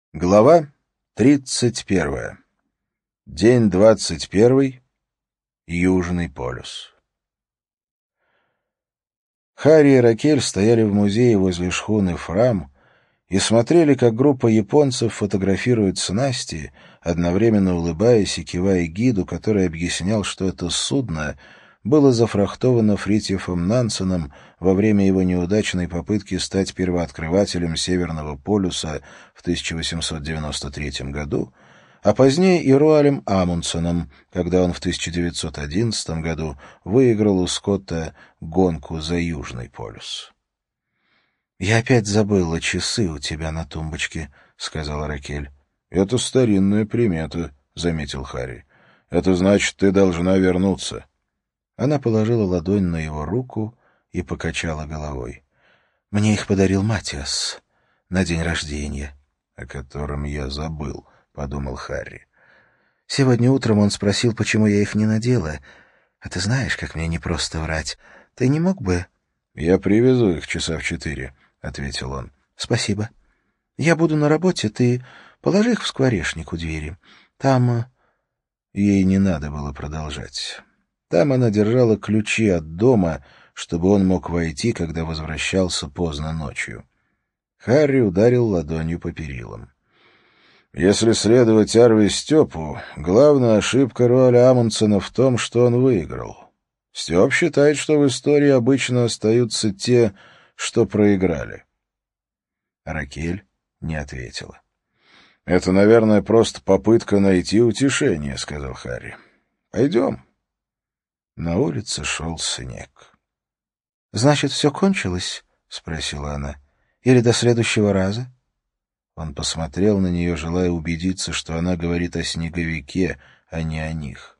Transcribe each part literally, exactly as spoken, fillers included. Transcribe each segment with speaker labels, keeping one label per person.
Speaker 1: Глава тридцать первая. День двадцать первый. Южный полюс. Харри и Ракель стояли в музее возле шхуны «Фрам» и смотрели, как группа японцев фотографирует снасти, одновременно улыбаясь и кивая гиду, который объяснял, что это судно было зафрахтовано Фритьёфом Нансеном во время его неудачной попытки стать первооткрывателем Северного полюса в тысяча восемьсот девяносто третьем году, а позднее и Роальдом Амундсеном, когда он в тысяча девятьсот одиннадцатом году выиграл у Скотта гонку за Южный полюс. «Я опять забыла часы у тебя на тумбочке», — сказала Ракель.
Speaker 2: «Это старинная примета», — заметил Харри. «Это значит, ты должна вернуться».
Speaker 1: Она положила ладонь на его руку и покачала головой. «Мне их подарил Матиас на день рождения».
Speaker 2: «О котором я забыл», — подумал Харри.
Speaker 1: «Сегодня утром он спросил, почему я их не надела. А ты знаешь, как мне непросто врать. Ты не мог бы...»
Speaker 2: «Я привезу их часа в четыре», — ответил он.
Speaker 1: «Спасибо. Я буду на работе, ты положи их в скворечник у двери. Там...»
Speaker 2: Ей не надо было продолжать. Там она держала ключи от дома, чтобы он мог войти, когда возвращался поздно ночью. Харри ударил ладонью по перилам. Если следовать Арви Степу, главная ошибка Роальда Амундсена в том, что он выиграл. Степ считает, что в истории обычно остаются те, что проиграли.
Speaker 1: Ракель не ответила.
Speaker 2: «Это, наверное, просто попытка найти утешение», — сказал Харри. «Пойдем». На улице шел снег.
Speaker 1: «Значит, все кончилось?» — спросила она. «Или до следующего раза?»
Speaker 2: Он посмотрел на нее, желая убедиться, что она говорит о снеговике, а не о них.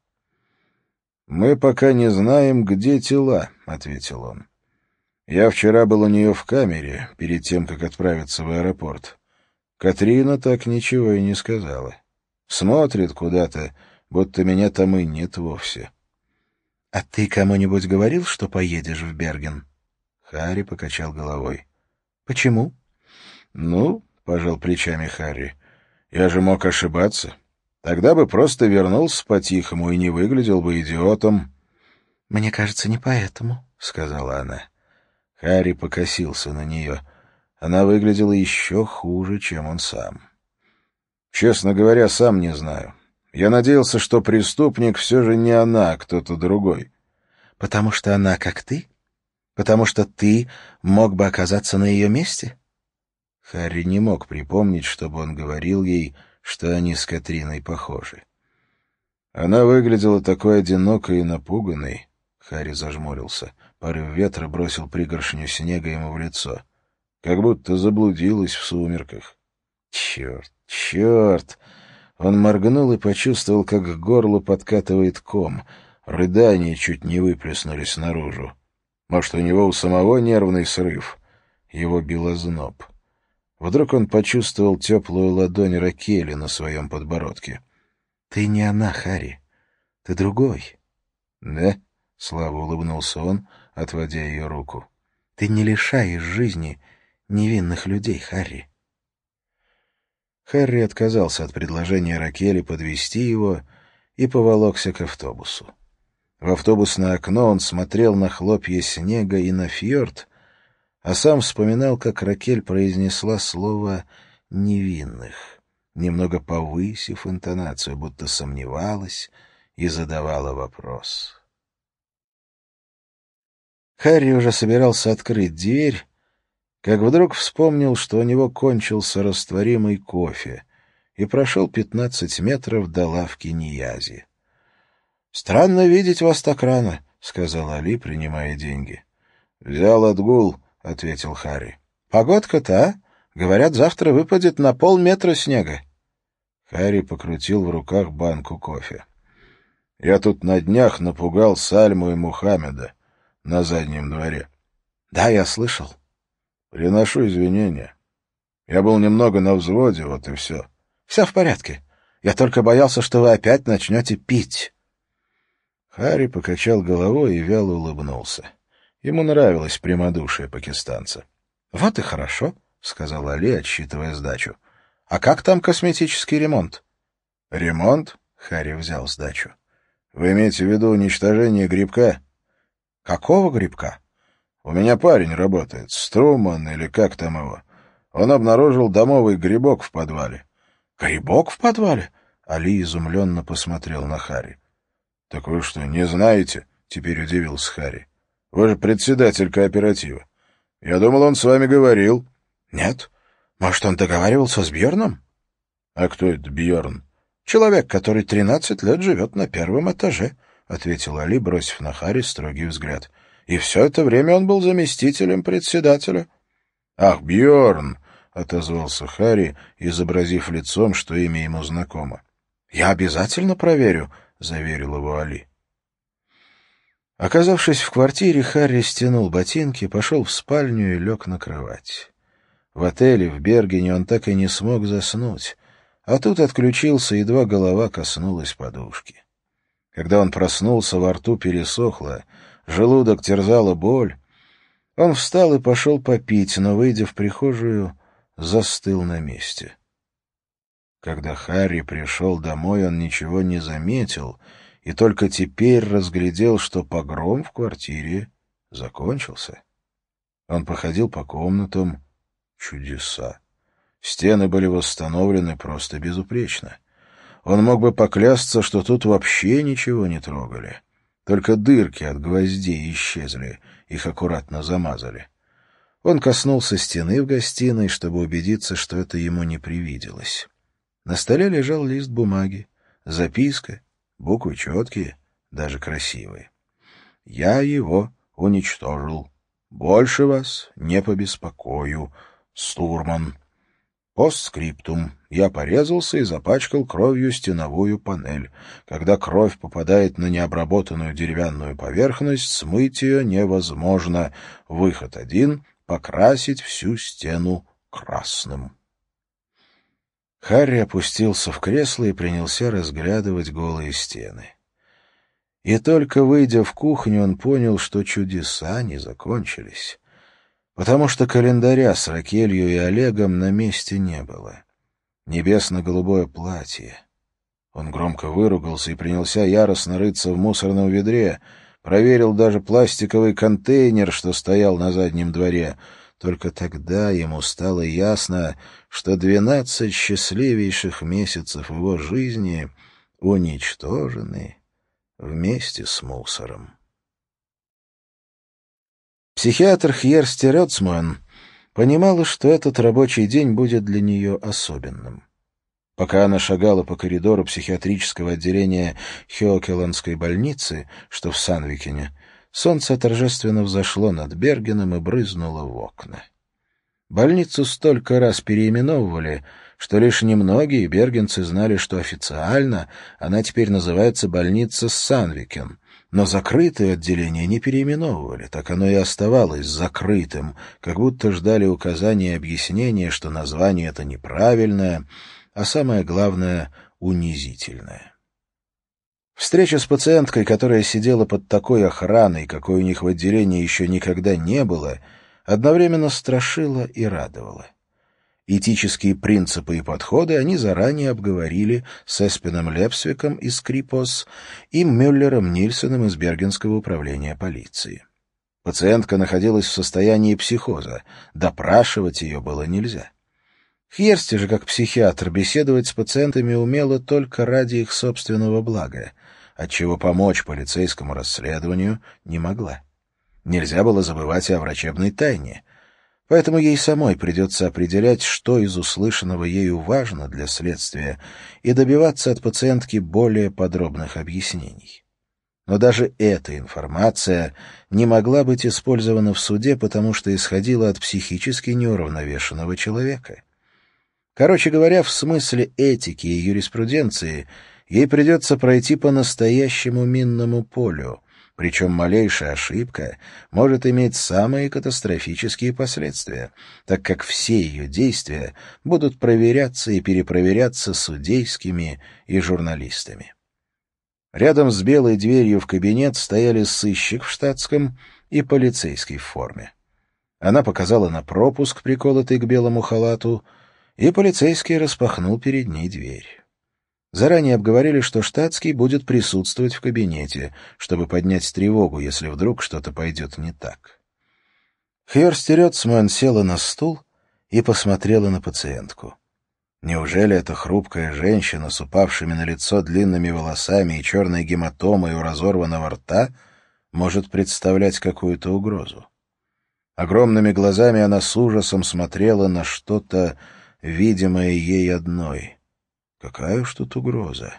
Speaker 2: «Мы пока не знаем, где тела», — ответил он. «Я вчера был у нее в камере, перед тем, как отправиться в аэропорт. Катрина так ничего и не сказала. Смотрит куда-то, будто меня там и нет вовсе».
Speaker 1: «А ты кому-нибудь говорил, что поедешь в Берген?»
Speaker 2: Харри покачал головой.
Speaker 1: «Почему?»
Speaker 2: «Ну, — пожал плечами Харри, — я же мог ошибаться. Тогда бы просто вернулся по-тихому и не выглядел бы идиотом».
Speaker 1: «Мне кажется, не поэтому», — сказала она.
Speaker 2: Харри покосился на нее. Она выглядела еще хуже, чем он сам. «Честно говоря, сам не знаю. Я надеялся, что преступник все же не она, а кто-то другой».
Speaker 1: «Потому что она как ты? Потому что ты мог бы оказаться на ее месте?»
Speaker 2: Харри не мог припомнить, чтобы он говорил ей, что они с Катриной похожи. Она выглядела такой одинокой и напуганной. Харри зажмурился. Порыв ветра бросил пригоршню снега ему в лицо. Как будто заблудилась в сумерках. Черт, черт! Он моргнул и почувствовал, как к горлу подкатывает ком. Рыдания чуть не выплеснулись наружу. Может, у него у самого нервный срыв. Его бил озноб. Вдруг он почувствовал теплую ладонь Ракели на своем подбородке.
Speaker 1: — Ты не она, Харри. Ты другой.
Speaker 2: — Да? — слабо улыбнулся он, отводя ее руку.
Speaker 1: — Ты не лишаешь жизни невинных людей, Харри.
Speaker 2: Харри отказался от предложения Ракели подвезти его и поволокся к автобусу. В автобусное окно он смотрел на хлопья снега и на фьорд, а сам вспоминал, как Ракель произнесла слово «невинных», немного повысив интонацию, будто сомневалась и задавала вопрос. Харри уже собирался открыть дверь, как вдруг вспомнил, что у него кончился растворимый кофе, и прошел пятнадцать метров до лавки Ниязи. — Странно видеть вас так рано, — сказал Али, принимая деньги. — Взял отгул, — ответил Харри. — Погодка-то, а? Говорят, завтра выпадет на полметра снега. Харри покрутил в руках банку кофе. — Я тут на днях напугал Сальму и Мухаммеда на заднем дворе. — Да, я слышал. — Приношу извинения. Я был немного на взводе, вот и все. — Все в порядке. Я только боялся, что вы опять начнете пить. Харри покачал головой и вяло улыбнулся. Ему нравилось прямодушие пакистанца. — Вот и хорошо, — сказал Али, отсчитывая сдачу. А как там косметический ремонт?
Speaker 1: Ремонт? Харри взял сдачу. Вы имеете в виду уничтожение грибка?
Speaker 2: Какого грибка?
Speaker 1: У меня парень работает, Струман или как там его. Он обнаружил домовый грибок в подвале.
Speaker 2: Грибок в подвале? Али изумленно посмотрел на Харри.
Speaker 1: Так вы что, не знаете? Теперь удивился Харри. Вы же председатель кооператива. Я думал, он с вами говорил.
Speaker 2: Нет. Может, он договаривался с Бьерном?
Speaker 1: А кто это Бьерн?
Speaker 2: Человек, который тринадцать лет живет на первом этаже, ответил Али, бросив на Харри строгий взгляд. И все это время он был заместителем председателя.
Speaker 1: Ах, Бьерн! Отозвался Харри, изобразив лицом, что имя ему знакомо.
Speaker 2: Я обязательно проверю, заверил его Али. Оказавшись в квартире, Харри стянул ботинки, пошел в спальню и лег на кровать. В отеле в Бергене он так и не смог заснуть, а тут отключился, едва голова коснулась подушки. Когда он проснулся, во рту пересохло, желудок терзала боль. Он встал и пошел попить, но, выйдя в прихожую, застыл на месте. Когда Харри пришел домой, он ничего не заметил и только теперь разглядел, что погром в квартире закончился. Он походил по комнатам. Чудеса. Стены были восстановлены просто безупречно. Он мог бы поклясться, что тут вообще ничего не трогали. Только дырки от гвоздей исчезли, их аккуратно замазали. Он коснулся стены в гостиной, чтобы убедиться, что это ему не привиделось. На столе лежал лист бумаги, записка, буквы четкие, даже красивые. «Я его уничтожил. Больше вас не побеспокою. Стурман. Постскриптум. Я порезался и запачкал кровью стеновую панель. Когда кровь попадает на необработанную деревянную поверхность, смыть ее невозможно. Выход один — покрасить всю стену красным». Харри опустился в кресло и принялся разглядывать голые стены. И только выйдя в кухню, он понял, что чудеса не закончились, потому что календаря с Ракелью и Олегом на месте не было. Небесно-голубое платье. Он громко выругался и принялся яростно рыться в мусорном ведре, проверил даже пластиковый контейнер, что стоял на заднем дворе. Только тогда ему стало ясно, что двенадцать счастливейших месяцев его жизни уничтожены вместе с мусором. Психиатр Хьерсти Рёцмуэн понимала, что этот рабочий день будет для нее особенным. Пока она шагала по коридору психиатрического отделения Хёкеландской больницы, что в Сандвикене, солнце торжественно взошло над Бергеном и брызнуло в окна. Больницу столько раз переименовывали, что лишь немногие бергенцы знали, что официально она теперь называется больница Сандвикен. Но закрытое отделение не переименовывали, так оно и оставалось закрытым, как будто ждали указания и объяснения, что название это неправильное, а самое главное — унизительное. Встреча с пациенткой, которая сидела под такой охраной, какой у них в отделении еще никогда не было, одновременно страшила и радовала. Этические принципы и подходы они заранее обговорили с Эспином Лепсвиком из Крипос и Мюллером Нильсеном из Бергенского управления полиции. Пациентка находилась в состоянии психоза, допрашивать ее было нельзя. Хьерсти же, как психиатр, беседовать с пациентами умела только ради их собственного блага, отчего помочь полицейскому расследованию не могла. Нельзя было забывать и о врачебной тайне, поэтому ей самой придется определять, что из услышанного ею важно для следствия, и добиваться от пациентки более подробных объяснений. Но даже эта информация не могла быть использована в суде, потому что исходила от психически неуравновешенного человека. Короче говоря, в смысле этики и юриспруденции ей придется пройти по настоящему минному полю, причем малейшая ошибка может иметь самые катастрофические последствия, так как все ее действия будут проверяться и перепроверяться судейскими и журналистами. Рядом с белой дверью в кабинет стояли сыщик в штатском и полицейский в форме. Она показала на пропуск, приколотый к белому халату,
Speaker 1: и полицейский распахнул перед ней дверь. Заранее обговорили, что штатский будет присутствовать в кабинете, чтобы поднять тревогу, если вдруг что-то пойдет не так. Хьерсти Рёцман села на стул и посмотрела на пациентку. Неужели эта хрупкая женщина с упавшими на лицо длинными волосами и черной гематомой у разорванного рта может представлять какую-то угрозу? Огромными глазами она с ужасом смотрела на что-то, видимое ей одной. Какая уж тут угроза?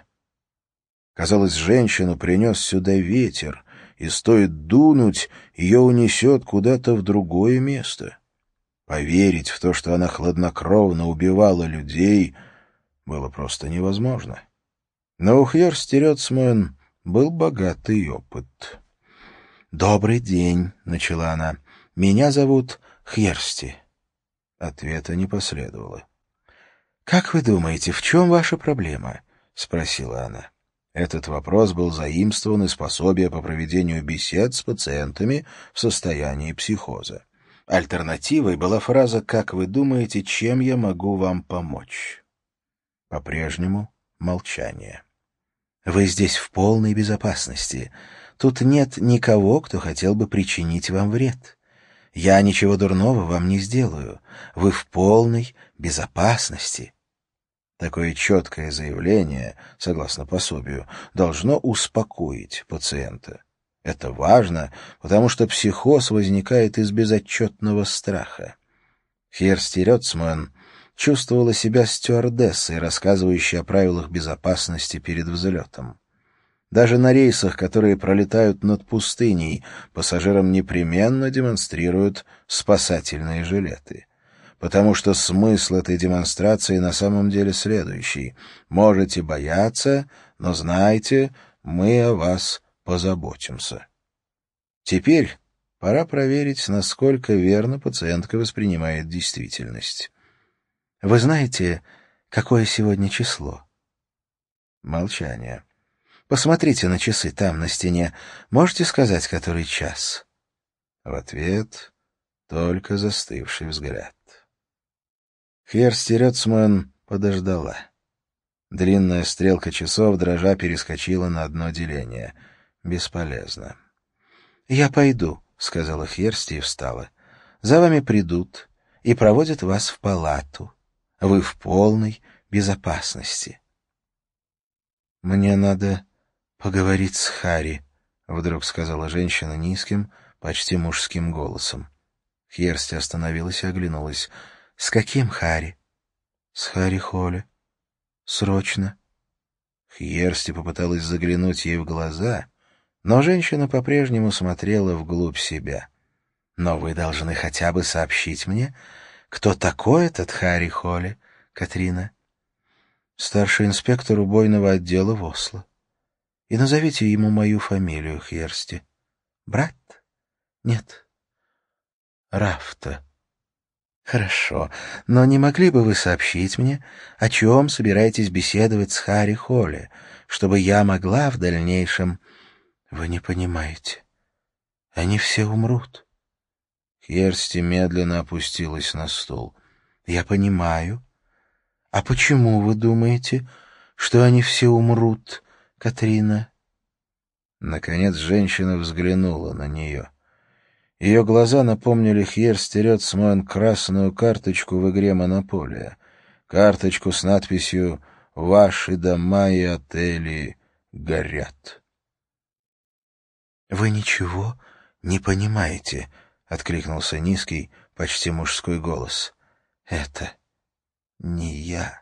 Speaker 1: Казалось, женщину принес сюда ветер, и стоит дунуть, ее унесет куда-то в другое место. Поверить в то, что она хладнокровно убивала людей, было просто невозможно. Но у Хьерсти Рёцман был богатый опыт. «Добрый день», — начала она. «Меня зовут Хьерсти». Ответа не последовало. «Как вы думаете, в чем ваша проблема?» — спросила она. Этот вопрос был заимствован из пособия по проведению бесед с пациентами в состоянии психоза. Альтернативой была фраза «Как вы думаете, чем я могу вам помочь?» По-прежнему молчание. «Вы здесь в полной безопасности. Тут нет никого, кто хотел бы причинить вам вред. Я ничего дурного вам не сделаю. Вы в полной безопасности». Такое четкое заявление, согласно пособию, должно успокоить пациента. Это важно, потому что психоз возникает из безотчетного страха. Хьерсти Рёцман чувствовала себя стюардессой, рассказывающей о правилах безопасности перед взлетом. Даже на рейсах, которые пролетают над пустыней, пассажирам непременно демонстрируют спасательные жилеты. Потому что смысл этой демонстрации на самом деле следующий. Можете бояться, но знайте, мы о вас позаботимся. Теперь пора проверить, насколько верно пациентка воспринимает действительность. Вы знаете, какое сегодня число? Молчание. Посмотрите на часы там, на стене. Можете сказать, который час? В ответ только застывший взгляд. Хьерсти Рёцман подождала. Длинная стрелка часов дрожа перескочила на одно деление. Бесполезно. «Я пойду», — сказала Хьерсти и встала. «За вами придут и проводят вас в палату. Вы в полной безопасности». «Мне надо поговорить с Харри», — вдруг сказала женщина низким, почти мужским голосом. Хьерсти остановилась и оглянулась. «С каким Харри?» «С Харри Холли. Срочно». Хьерсти попыталась заглянуть ей в глаза, но женщина по-прежнему смотрела вглубь себя. «Но вы должны хотя бы сообщить мне, кто такой этот Харри Холли, Катрина?» «Старший инспектор убойного отдела в Осло. И назовите ему мою фамилию, Хьерсти». «Брат?» «Нет». «Рафта». «Хорошо, но не могли бы вы сообщить мне, о чем собираетесь беседовать с Харри Холли, чтобы я могла в дальнейшем...» «Вы не понимаете. Они все умрут». Хьерсти медленно опустилась на стул. «Я понимаю. А почему вы думаете, что они все умрут, Катрина?» Наконец женщина взглянула на нее. Ее глаза напомнили Хьерсти Рёцман красную карточку в игре «Монополия». Карточку с надписью «Ваши дома и отели горят». «Вы ничего не понимаете», — откликнулся низкий, почти мужской голос. «Это не я».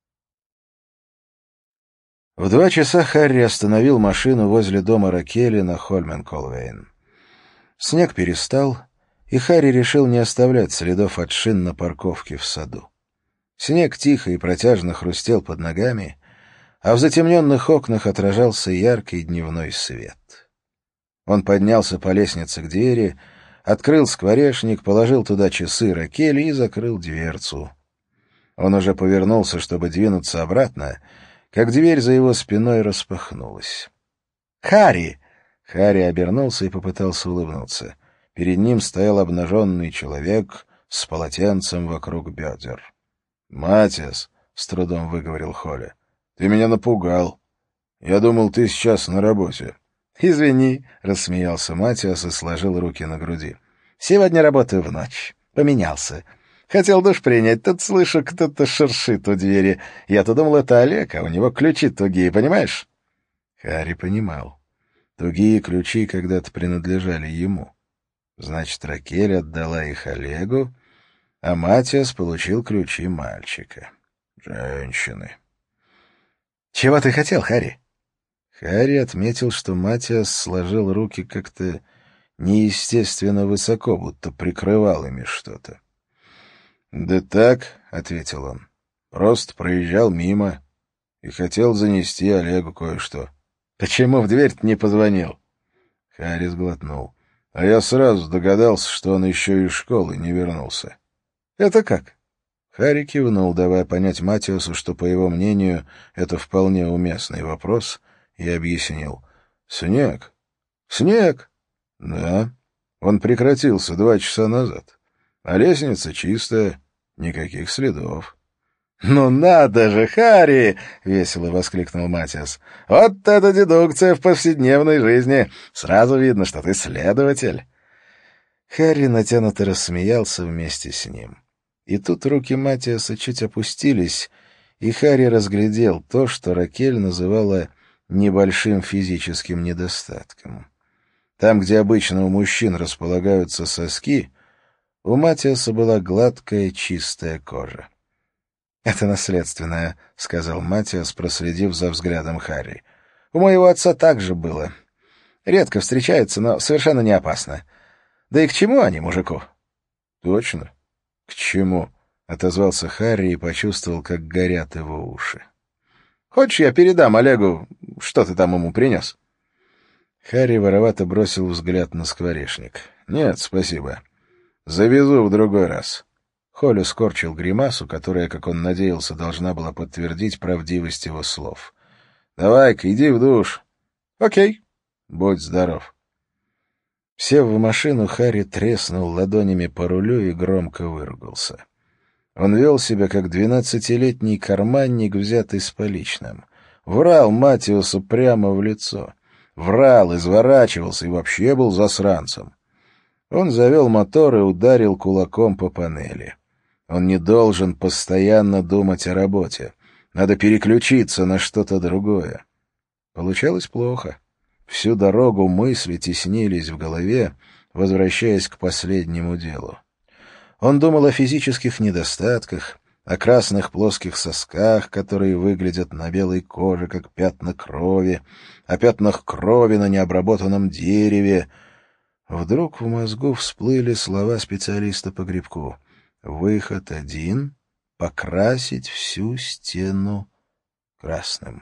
Speaker 1: В два часа Харри остановил машину возле дома Ракели на Хольмен-Колвейн. Снег перестал, и Харри решил не оставлять следов от шин на парковке в саду. Снег тихо и протяжно хрустел под ногами, а в затемненных окнах отражался яркий дневной свет. Он поднялся по лестнице к двери, открыл скворечник, положил туда часы Ракели и закрыл дверцу. Он уже повернулся, чтобы двинуться обратно, как дверь за его спиной распахнулась. «Харри!» Харри обернулся и попытался улыбнуться. Перед ним стоял обнаженный человек с полотенцем вокруг бедер. «Матиас», — с трудом выговорил Холли, — «ты меня напугал. Я думал, ты сейчас на работе».
Speaker 2: «Извини», — рассмеялся Матиас и сложил руки на груди. «Сегодня работаю в ночь. Поменялся. Хотел душ принять, тут слышу, кто-то шуршит у двери. Я-то думал, это Олег, а у него ключи тугие, понимаешь?»
Speaker 1: Харри понимал. Тугие ключи когда-то принадлежали ему. Значит, Ракель отдала их Олегу, а Матиас получил ключи мальчика. Женщины.
Speaker 2: «Чего ты хотел, Харри?»
Speaker 1: Харри отметил, что Матиас сложил руки как-то неестественно высоко, будто прикрывал ими что-то. «Да так», — ответил он, — «просто проезжал мимо и хотел занести Олегу кое-что».
Speaker 2: «Почему в дверь-то не позвонил?»
Speaker 1: Харри сглотнул. А я сразу догадался, что он еще из школы не вернулся.
Speaker 2: «Это как?»
Speaker 1: Харри кивнул, давая понять Матиасу, что, по его мнению, это вполне уместный вопрос, и объяснил. «Снег». «Снег?» «Да. Он прекратился два часа назад. А лестница чистая, никаких следов».
Speaker 2: «Ну надо же, Харри!» — весело воскликнул Матиас. «Вот это дедукция в повседневной жизни! Сразу видно, что ты следователь!» Харри натянуто рассмеялся вместе с ним. И тут руки Матиаса чуть опустились, и Харри разглядел то, что Ракель называла небольшим физическим недостатком. Там, где обычно у мужчин располагаются соски, у Матиаса была гладкая чистая кожа. «Это наследственное», — сказал Матиас, проследив за взглядом Харри. «У моего отца так же было. Редко встречается, но совершенно не опасно. Да и к чему они, мужику?»
Speaker 1: «Точно? К чему?» — отозвался Харри и почувствовал, как горят его уши.
Speaker 2: «Хочешь, я передам Олегу, что ты там ему принес?»
Speaker 1: Харри воровато бросил взгляд на скворечник. «Нет, спасибо. Завезу в другой раз». Холли скорчил гримасу, которая, как он надеялся, должна была подтвердить правдивость его слов. «Давай-ка, иди в душ».
Speaker 2: «Окей».
Speaker 1: «Будь здоров».
Speaker 2: Сев в машину, Харри треснул ладонями по рулю и громко выругался.
Speaker 1: Он вел себя, как двенадцатилетний карманник, взятый с поличным. Врал Матиусу прямо в лицо. Врал, изворачивался и вообще был засранцем. Он завел мотор и ударил кулаком по панели. Он не должен постоянно думать о работе. Надо переключиться на что-то другое. Получалось плохо. Всю дорогу мысли теснились в голове, возвращаясь к последнему делу. Он думал о физических недостатках, о красных плоских сосках, которые выглядят на белой коже, как пятна крови, о пятнах крови на необработанном дереве. Вдруг в мозгу всплыли слова специалиста по грибку. Выход один — покрасить всю стену красным.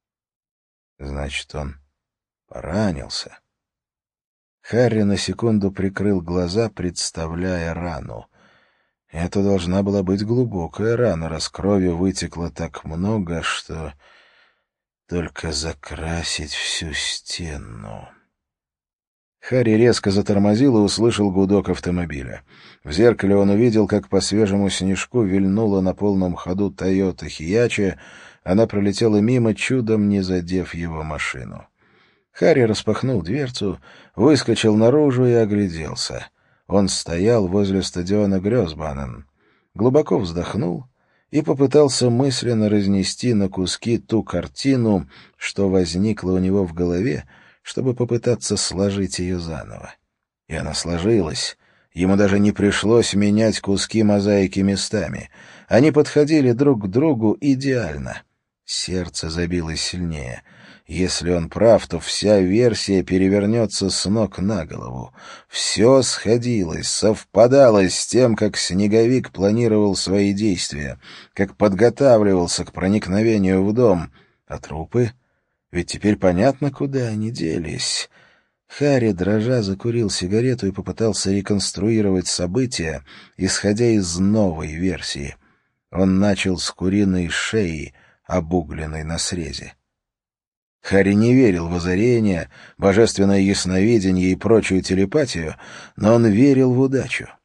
Speaker 1: Значит, он поранился. Харри на секунду прикрыл глаза, представляя рану. Это должна была быть глубокая рана, раз крови вытекло так много, что только закрасить всю стену. Харри резко затормозил и услышал гудок автомобиля. В зеркале он увидел, как по свежему снежку вильнула на полном ходу «Тойота Хиячи». Она пролетела мимо, чудом не задев его машину. Харри распахнул дверцу, выскочил наружу и огляделся. Он стоял возле стадиона Грёсбанен, глубоко вздохнул и попытался мысленно разнести на куски ту картину, что возникла у него в голове, чтобы попытаться сложить ее заново. И она сложилась. Ему даже не пришлось менять куски мозаики местами. Они подходили друг к другу идеально. Сердце забилось сильнее. Если он прав, то вся версия перевернется с ног на голову. Все сходилось, совпадало с тем, как Снеговик планировал свои действия, как подготавливался к проникновению в дом. А трупы? Ведь теперь понятно, куда они делись. Харри, дрожа, закурил сигарету и попытался реконструировать события, исходя из новой версии. Он начал с куриной шеи, обугленной на срезе. Харри не верил в озарение, божественное ясновидение и прочую телепатию, но он верил в удачу.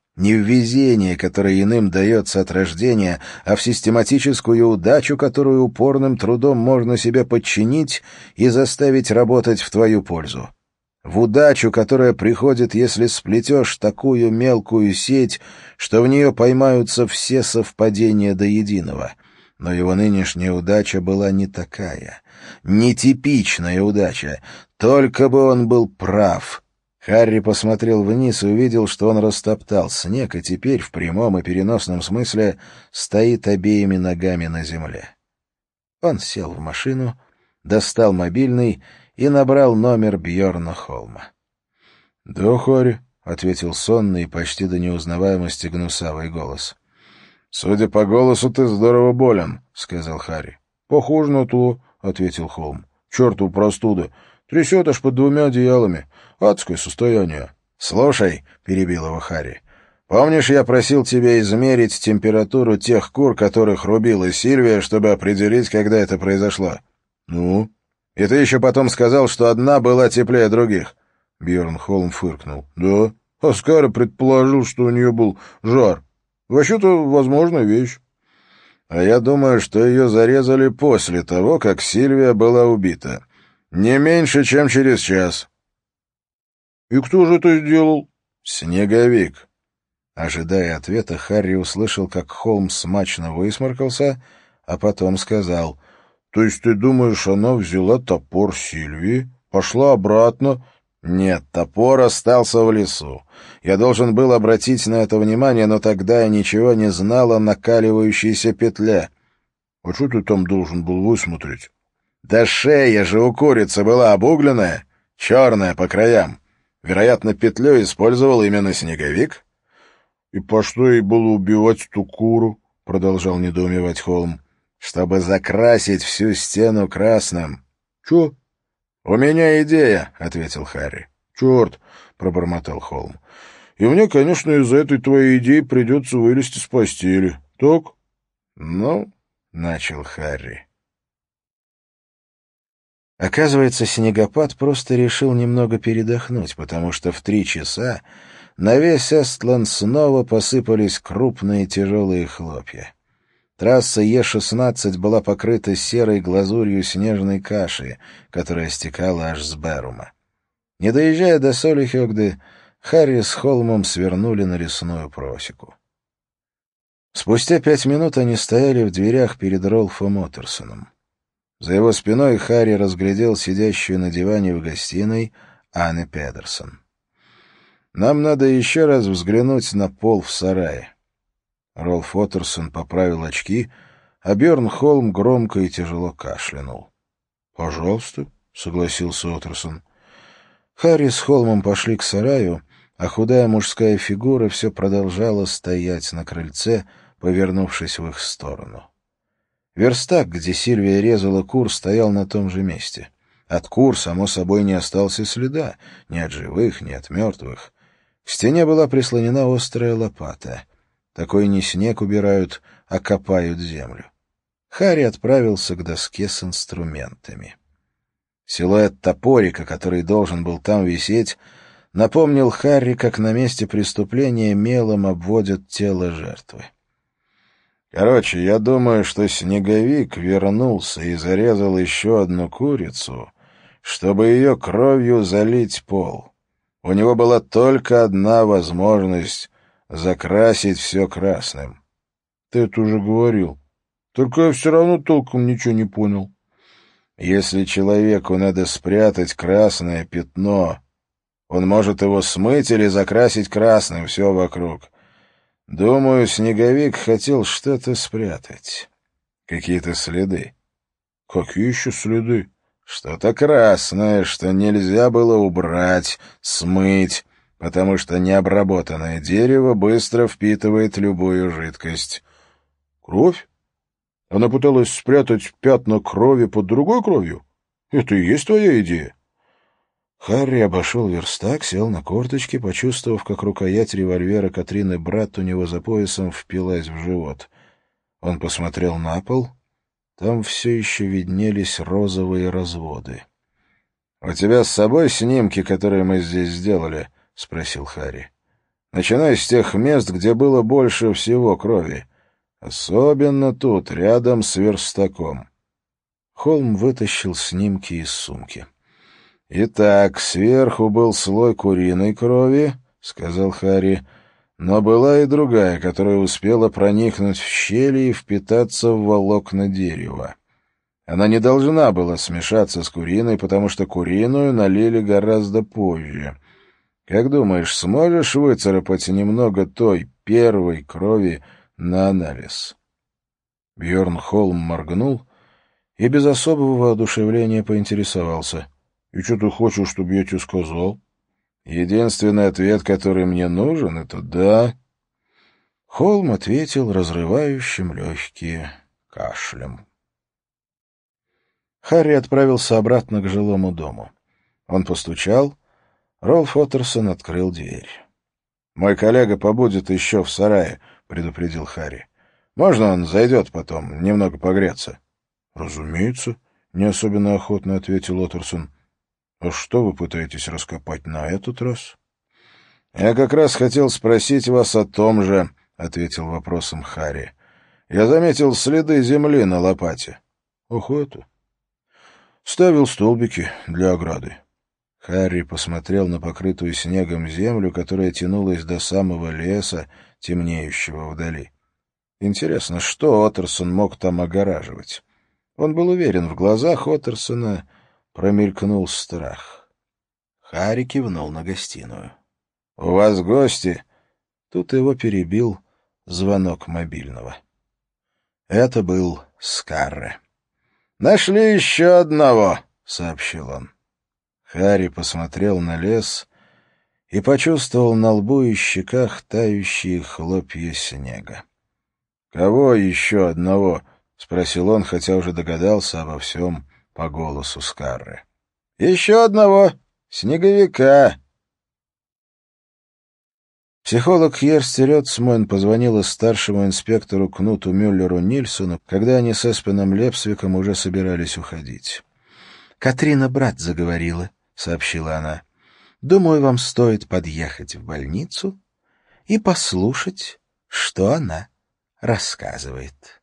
Speaker 1: Не в везение, которое иным дается от рождения, а в систематическую удачу, которую упорным трудом можно себе подчинить и заставить работать в твою пользу. В удачу, которая приходит, если сплетешь такую мелкую сеть, что в нее поймаются все совпадения до единого. Но его нынешняя удача была не такая, нетипичная удача, только бы он был прав. Харри посмотрел вниз и увидел, что он растоптал снег и теперь в прямом и переносном смысле стоит обеими ногами на земле. Он сел в машину, достал мобильный и набрал номер Бьорна Холма. — Да, Харри, — ответил сонный и почти до неузнаваемости гнусавый голос. — Судя по голосу, ты здорово болен, — сказал Харри. — Похоже на то, — ответил Холм. — Чертова простуда. Трясет аж под двумя одеялами. Адское состояние. — Слушай, — перебил его Харри, — помнишь, я просил тебя измерить температуру тех кур, которых рубила Сильвия, чтобы определить, когда это произошло? — Ну? — И ты еще потом сказал, что одна была теплее других. Бьорн Холм фыркнул. — Да. Оскар предположил, что у нее был жар. Вообще-то, возможная вещь. А я думаю, что ее зарезали после того, как Сильвия была убита. Не меньше, чем через час. — И кто же это сделал? — Снеговик. Ожидая ответа, Харри услышал, как Холмс смачно высморкался, а потом сказал: — То есть ты думаешь, она взяла топор Сильвии, пошла обратно? — Нет, топор остался в лесу. Я должен был обратить на это внимание, но тогда я ничего не знал о накаливающейся петле. — А что ты там должен был высмотреть? — Да шея же у курицы была обугленная, черная по краям. Вероятно, петлю использовал именно Снеговик. — И по что ей было убивать ту куру? — продолжал недоумевать Холм. — Чтобы закрасить всю стену красным. — Чё? — У меня идея, — ответил Харри. — Черт, — пробормотал Холм. — И мне, конечно, из-за этой твоей идеи придется вылезти с постели. Так? — Ну, — начал Харри. Оказывается, снегопад просто решил немного передохнуть, потому что в три часа на весь Эстланд снова посыпались крупные тяжелые хлопья. Трасса Е шестнадцать была покрыта серой глазурью снежной каши, которая стекала аж с Берума. Не доезжая до Солихёгды, Харри с Холмом свернули на лесную просеку. Спустя пять минут они стояли в дверях перед Ролфом Оттерсоном. За его спиной Харри разглядел сидящую на диване в гостиной Анне Педерсон. «Нам надо еще раз взглянуть на пол в сарае». Ролф Оттерсон поправил очки, а Бьорн Холм громко и тяжело кашлянул. «Пожалуйста», — согласился Оттерсон. Харри с Холмом пошли к сараю, а худая мужская фигура все продолжала стоять на крыльце, повернувшись в их сторону. Верстак, где Сильвия резала кур, стоял на том же месте. От кур, само собой, не остался следа, ни от живых, ни от мертвых. К стене была прислонена острая лопата. Такой не снег убирают, а копают землю. Харри отправился к доске с инструментами. Силуэт топорика, который должен был там висеть, напомнил Харри, как на месте преступления мелом обводят тело жертвы. Короче, я думаю, что Снеговик вернулся и зарезал еще одну курицу, чтобы ее кровью залить пол. У него была только одна возможность — закрасить все красным. — Ты это уже говорил. Только я все равно толком ничего не понял. Если человеку надо спрятать красное пятно, он может его смыть или закрасить красным все вокруг. Думаю, Снеговик хотел что-то спрятать. Какие-то следы. Какие еще следы? Что-то красное, что нельзя было убрать, смыть, потому что необработанное дерево быстро впитывает любую жидкость. Кровь? Она пыталась спрятать пятна крови под другой кровью? Это и есть твоя идея? Харри обошел верстак, сел на корточки, почувствовав, как рукоять револьвера Катрины Братт у него за поясом впилась в живот. Он посмотрел на пол. Там все еще виднелись розовые разводы. — У тебя с собой снимки, которые мы здесь сделали? — спросил Харри. начиная с тех мест, где было больше всего крови. Особенно тут, рядом с верстаком.
Speaker 2: Холм вытащил снимки из сумки.
Speaker 1: «Итак, сверху был слой куриной крови», — сказал Харри, — «но была и другая, которая успела проникнуть в щели и впитаться в волокна дерева. Она не должна была смешаться с куриной, потому что куриную налили гораздо позже. Как думаешь, сможешь выцарапать немного той первой крови на анализ?»
Speaker 2: Бьорн Холм моргнул и без особого воодушевления поинтересовался. «И что ты хочешь, чтобы я тебе сказал?»
Speaker 1: «Единственный ответ, который мне нужен, — это да».
Speaker 2: Холм ответил разрывающим легкие кашлем. Харри отправился обратно к жилому дому. Он постучал. Ролф Оттерсон открыл дверь.
Speaker 1: «Мой коллега побудет еще в сарае», — предупредил Харри. «Можно он зайдет потом, немного погреться?»
Speaker 2: «Разумеется», — не особенно охотно ответил Оттерсон. «А что вы пытаетесь раскопать на этот раз?»
Speaker 1: «Я как раз хотел спросить вас о том же», — ответил вопросом Харри. «Я заметил следы земли на лопате».
Speaker 2: «Ох, это...» «Ставил столбики для ограды».
Speaker 1: Харри посмотрел на покрытую снегом землю, которая тянулась до самого леса, темнеющего вдали. Интересно, что Оттерсон мог там огораживать? Он был уверен, в глазах Оттерсона промелькнул страх. Харри кивнул на гостиную. — У вас гости? Тут его перебил звонок мобильного. Это был Скарре. — Нашли еще одного, — сообщил он. Харри посмотрел на лес и почувствовал на лбу и щеках тающие хлопья снега. — Кого еще одного? — спросил он, хотя уже догадался обо всем по голосу Скарре. — Еще одного снеговика. Психолог Хьерсти Рёцмойн позвонила старшему инспектору Кнуту Мюллеру Нильсону, когда они с Эспеном Лепсвиком уже собирались уходить.
Speaker 3: «Катрина брат заговорила», — сообщила она. «Думаю, вам стоит подъехать в больницу и послушать, что она рассказывает».